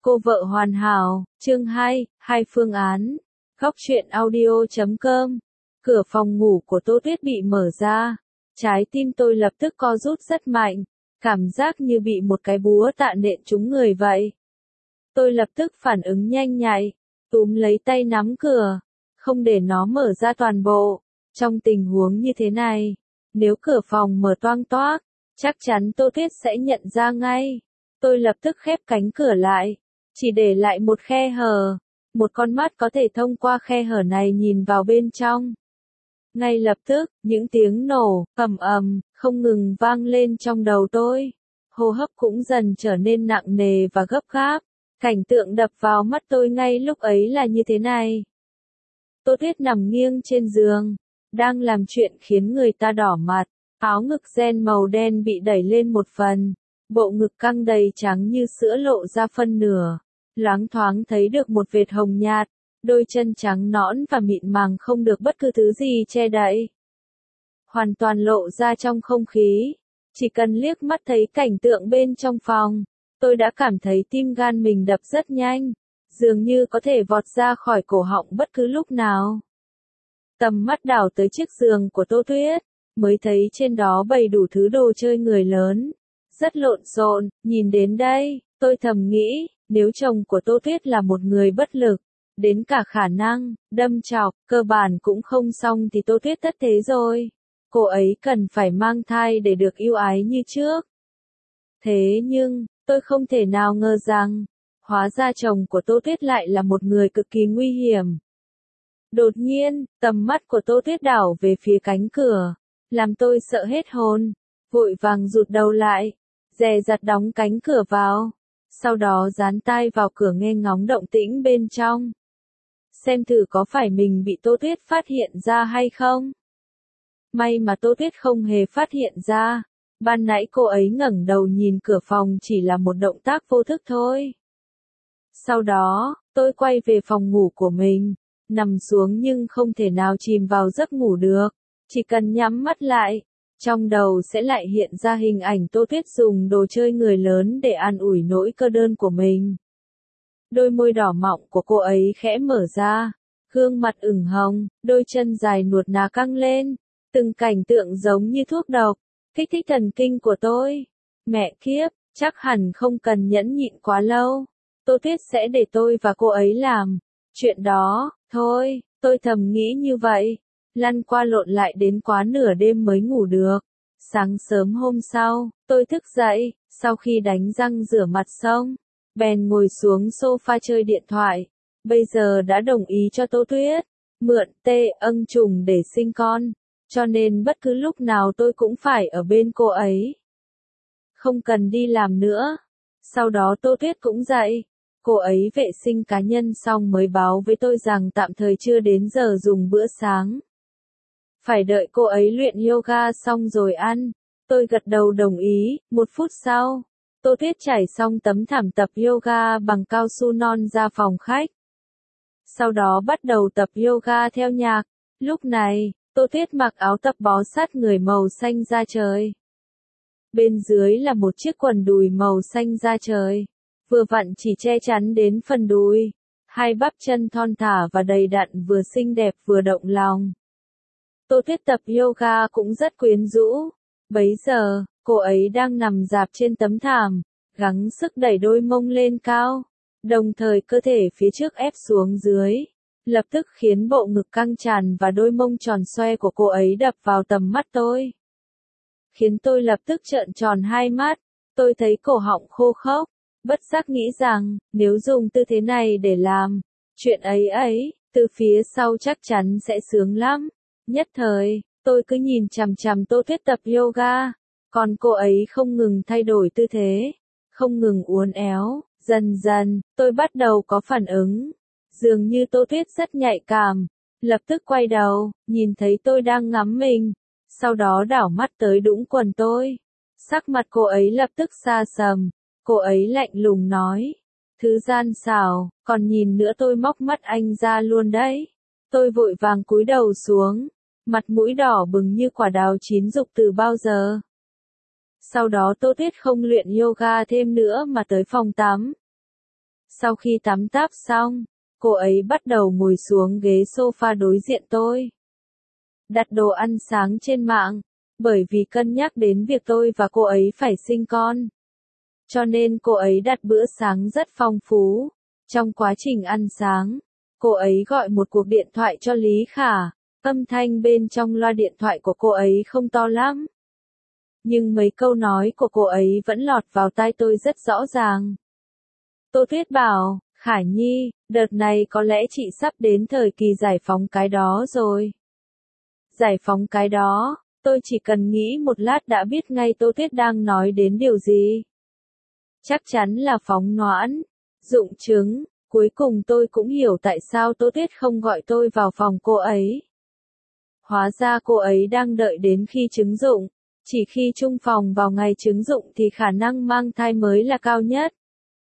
Cô vợ hoàn hảo, chương 2, hai phương án. Góc truyện audio.com. Cửa phòng ngủ của Tô Tuyết bị mở ra. Trái tim tôi lập tức co rút rất mạnh. Cảm giác như bị một cái búa tạ nện trúng người vậy. Tôi lập tức phản ứng nhanh nhạy. Túm lấy tay nắm cửa. Không để nó mở ra toàn bộ. Trong tình huống như thế này, nếu cửa phòng mở toang toác, chắc chắn Tô Tuyết sẽ nhận ra ngay. Tôi lập tức khép cánh cửa lại. Chỉ để lại một khe hở. Một con mắt có thể thông qua khe hở này nhìn vào bên trong. Ngay lập tức, những tiếng nổ, ầm ầm, không ngừng vang lên trong đầu tôi. Hô hấp cũng dần trở nên nặng nề và gấp gáp. Cảnh tượng đập vào mắt tôi ngay lúc ấy là như thế này. Tô Tuyết nằm nghiêng trên giường, đang làm chuyện khiến người ta đỏ mặt. Áo ngực ren màu đen bị đẩy lên một phần. Bộ ngực căng đầy trắng như sữa lộ ra phân nửa. Loáng thoáng thấy được một vệt hồng nhạt. Đôi chân trắng nõn và mịn màng không được bất cứ thứ gì che đậy. Hoàn toàn lộ ra trong không khí. Chỉ cần liếc mắt thấy cảnh tượng bên trong phòng, tôi đã cảm thấy tim gan mình đập rất nhanh. Dường như có thể vọt ra khỏi cổ họng bất cứ lúc nào. Tầm mắt đảo tới chiếc giường của Tô Tuyết, mới thấy trên đó bày đủ thứ đồ chơi người lớn. Rất lộn xộn, nhìn đến đây, tôi thầm nghĩ, nếu chồng của Tô Tuyết là một người bất lực, đến cả khả năng, đâm chọc, cơ bản cũng không xong thì Tô Tuyết thất thế rồi. Cô ấy cần phải mang thai để được yêu ái như trước. Thế nhưng, tôi không thể nào ngờ rằng, hóa ra chồng của Tô Tuyết lại là một người cực kỳ nguy hiểm. Đột nhiên, tầm mắt của Tô Tuyết đảo về phía cánh cửa, làm tôi sợ hết hồn, vội vàng rụt đầu lại, dè dặt đóng cánh cửa vào, sau đó dán tai vào cửa nghe ngóng động tĩnh bên trong. Xem thử có phải mình bị Tô Tuyết phát hiện ra hay không. May mà Tô Tuyết không hề phát hiện ra, ban nãy cô ấy ngẩng đầu nhìn cửa phòng chỉ là một động tác vô thức thôi. Sau đó, tôi quay về phòng ngủ của mình, nằm xuống nhưng không thể nào chìm vào giấc ngủ được, chỉ cần nhắm mắt lại, trong đầu sẽ lại hiện ra hình ảnh Tô Tuyết dùng đồ chơi người lớn để an ủi nỗi cô đơn của mình. Đôi môi đỏ mọng của cô ấy khẽ mở ra, gương mặt ửng hồng, đôi chân dài nuột nà căng lên, từng cảnh tượng giống như thuốc độc, kích thích thần kinh của tôi. Mẹ kiếp, chắc hẳn không cần nhẫn nhịn quá lâu. Tô Tuyết sẽ để tôi và cô ấy làm chuyện đó, thôi, tôi thầm nghĩ như vậy. Lăn qua lộn lại đến quá nửa đêm mới ngủ được. Sáng sớm hôm sau, tôi thức dậy, sau khi đánh răng rửa mặt xong, bèn ngồi xuống sofa chơi điện thoại. Bây giờ đã đồng ý cho Tô Tuyết mượn ân trùng để sinh con, cho nên bất cứ lúc nào tôi cũng phải ở bên cô ấy. Không cần đi làm nữa. Sau đó Tô Tuyết cũng dậy. Cô ấy vệ sinh cá nhân xong mới báo với tôi rằng tạm thời chưa đến giờ dùng bữa sáng. Phải đợi cô ấy luyện yoga xong rồi ăn. Tôi gật đầu đồng ý. 1 phút sau, Tô Tuyết trải xong tấm thảm tập yoga bằng cao su non ra phòng khách. Sau đó bắt đầu tập yoga theo nhạc. Lúc này, Tô Tuyết mặc áo tập bó sát người màu xanh da trời. Bên dưới là một chiếc quần đùi màu xanh da trời. Vừa vặn chỉ che chắn đến phần đùi. Hai bắp chân thon thả và đầy đặn vừa xinh đẹp vừa động lòng. Tô Tuyết tập yoga cũng rất quyến rũ. Bấy giờ, cô ấy đang nằm rạp trên tấm thảm, gắng sức đẩy đôi mông lên cao, đồng thời cơ thể phía trước ép xuống dưới, lập tức khiến bộ ngực căng tràn và đôi mông tròn xoe của cô ấy đập vào tầm mắt tôi. Khiến tôi lập tức trợn tròn hai mắt, tôi thấy cổ họng khô khốc, bất giác nghĩ rằng, nếu dùng tư thế này để làm chuyện ấy, từ phía sau chắc chắn sẽ sướng lắm. Nhất thời, tôi cứ nhìn chằm chằm Tô Tuyết tập yoga, còn cô ấy không ngừng thay đổi tư thế, không ngừng uốn éo. Dần dần, tôi bắt đầu có phản ứng. Dường như Tô Tuyết rất nhạy cảm, lập tức quay đầu, nhìn thấy tôi đang ngắm mình, sau đó đảo mắt tới đũng quần tôi. Sắc mặt cô ấy lập tức xa sầm, cô ấy lạnh lùng nói, thứ gian xảo, còn nhìn nữa tôi móc mắt anh ra luôn đấy. Tôi vội vàng cúi đầu xuống, mặt mũi đỏ bừng như quả đào chín rụng từ bao giờ. Sau đó Tô Tuyết không luyện yoga thêm nữa mà tới phòng tắm. Sau khi tắm táp xong, cô ấy bắt đầu ngồi xuống ghế sofa đối diện tôi. Đặt đồ ăn sáng trên mạng, bởi vì cân nhắc đến việc tôi và cô ấy phải sinh con. Cho nên cô ấy đặt bữa sáng rất phong phú. Trong quá trình ăn sáng, cô ấy gọi một cuộc điện thoại cho Lý Khả. Âm thanh bên trong loa điện thoại của cô ấy không to lắm. Nhưng mấy câu nói của cô ấy vẫn lọt vào tai tôi rất rõ ràng. Tô Tuyết bảo, Khả Nhi, đợt này có lẽ chị sắp đến thời kỳ giải phóng cái đó rồi. Giải phóng cái đó, tôi chỉ cần nghĩ một lát đã biết ngay Tô Tuyết đang nói đến điều gì. Chắc chắn là phóng noãn, dụng trứng, cuối cùng tôi cũng hiểu tại sao Tô Tuyết không gọi tôi vào phòng cô ấy. Hóa ra cô ấy đang đợi đến khi trứng dụng, chỉ khi chung phòng vào ngày trứng dụng thì khả năng mang thai mới là cao nhất.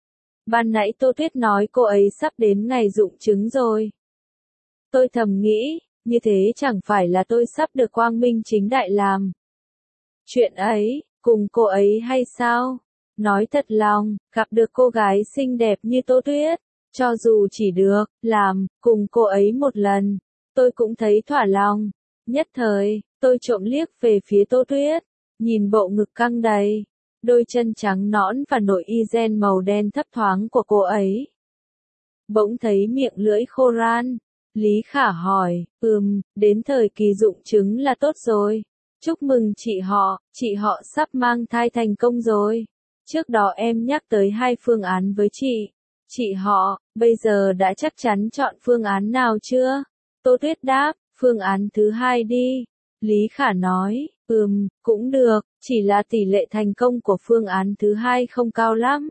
Ban nãy Tô Tuyết nói cô ấy sắp đến ngày dụng trứng rồi. Tôi thầm nghĩ, như thế chẳng phải là tôi sắp được quang minh chính đại làm chuyện ấy, cùng cô ấy hay sao? Nói thật lòng, gặp được cô gái xinh đẹp như Tô Tuyết, cho dù chỉ được làm cùng cô ấy một lần, tôi cũng thấy thỏa lòng. Nhất thời, tôi trộm liếc về phía Tô Tuyết, nhìn bộ ngực căng đầy, đôi chân trắng nõn và nội y ren màu đen thấp thoáng của cô ấy. Bỗng thấy miệng lưỡi khô ran, Lý Khả hỏi, đến thời kỳ dụng trứng là tốt rồi. Chúc mừng chị họ sắp mang thai thành công rồi. Trước đó em nhắc tới 2 phương án với chị họ, bây giờ đã chắc chắn chọn phương án nào chưa? Tô Tuyết đáp, phương án thứ 2 đi. Lý Khả nói, cũng được, chỉ là tỷ lệ thành công của phương án thứ 2 không cao lắm.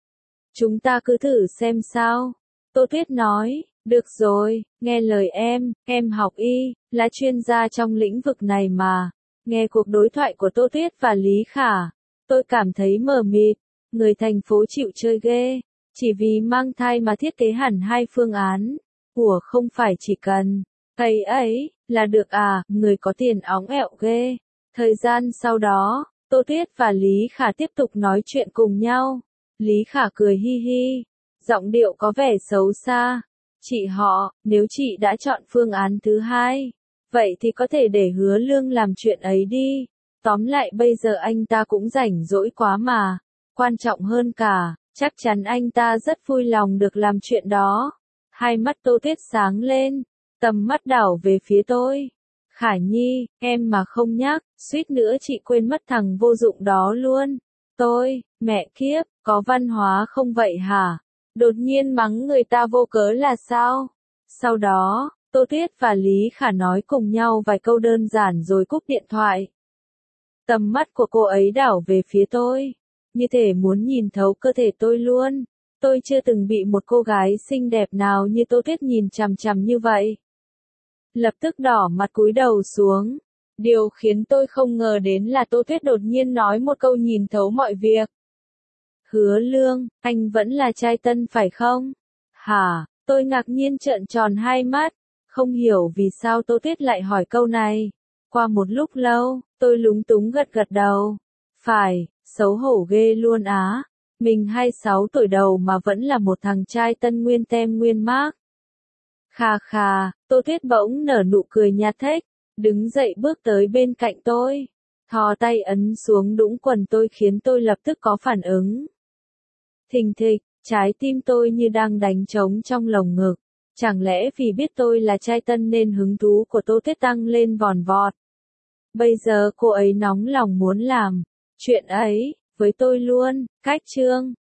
Chúng ta cứ thử xem sao. Tô Tuyết nói, được rồi, nghe lời em học y, là chuyên gia trong lĩnh vực này mà. Nghe cuộc đối thoại của Tô Tuyết và Lý Khả, tôi cảm thấy mờ mịt, người thành phố chịu chơi ghê, chỉ vì mang thai mà thiết kế hẳn 2 phương án. Ủa không phải chỉ cần ấy là được à, người có tiền óng ẹo ghê. Thời gian sau đó, Tô Tuyết và Lý Khả tiếp tục nói chuyện cùng nhau. Lý Khả cười hi hi, giọng điệu có vẻ xấu xa. Chị họ, nếu chị đã chọn phương án thứ 2, vậy thì có thể để Hứa Lương làm chuyện ấy đi. Tóm lại bây giờ anh ta cũng rảnh rỗi quá mà. Quan trọng hơn cả, chắc chắn anh ta rất vui lòng được làm chuyện đó. Hai mắt Tô Tuyết sáng lên, tầm mắt đảo về phía tôi. Khả Nhi, em mà không nhắc, suýt nữa chị quên mất thằng vô dụng đó luôn. Mẹ kiếp, có văn hóa không vậy hả? Đột nhiên mắng người ta vô cớ là sao? Sau đó, Tô Tuyết và Lý Khả nói cùng nhau vài câu đơn giản rồi cúp điện thoại. Tầm mắt của cô ấy đảo về phía tôi, như thể muốn nhìn thấu cơ thể tôi luôn. Tôi chưa từng bị một cô gái xinh đẹp nào như Tô Tuyết nhìn chằm chằm như vậy. Lập tức đỏ mặt cúi đầu xuống. Điều khiến tôi không ngờ đến là Tô Tuyết đột nhiên nói một câu nhìn thấu mọi việc. Hứa Lương, anh vẫn là trai tân phải không? Hả? Tôi ngạc nhiên trợn tròn hai mắt, không hiểu vì sao Tô Tuyết lại hỏi câu này. Qua một lúc lâu, tôi lúng túng gật gật đầu. Phải, xấu hổ ghê luôn á. Mình 26 tuổi đầu mà vẫn là một thằng trai tân nguyên tem nguyên mác. Khà, Tô Tuyết bỗng nở nụ cười nhạt thếch, đứng dậy bước tới bên cạnh tôi. Thò tay ấn xuống đũng quần tôi khiến tôi lập tức có phản ứng. Thình thịch, trái tim tôi như đang đánh trống trong lồng ngực. Chẳng lẽ vì biết tôi là trai tân nên hứng thú của Tô Tuyết tăng lên vòn vọt. Bây giờ cô ấy nóng lòng muốn làm chuyện ấy với tôi luôn. Cách chương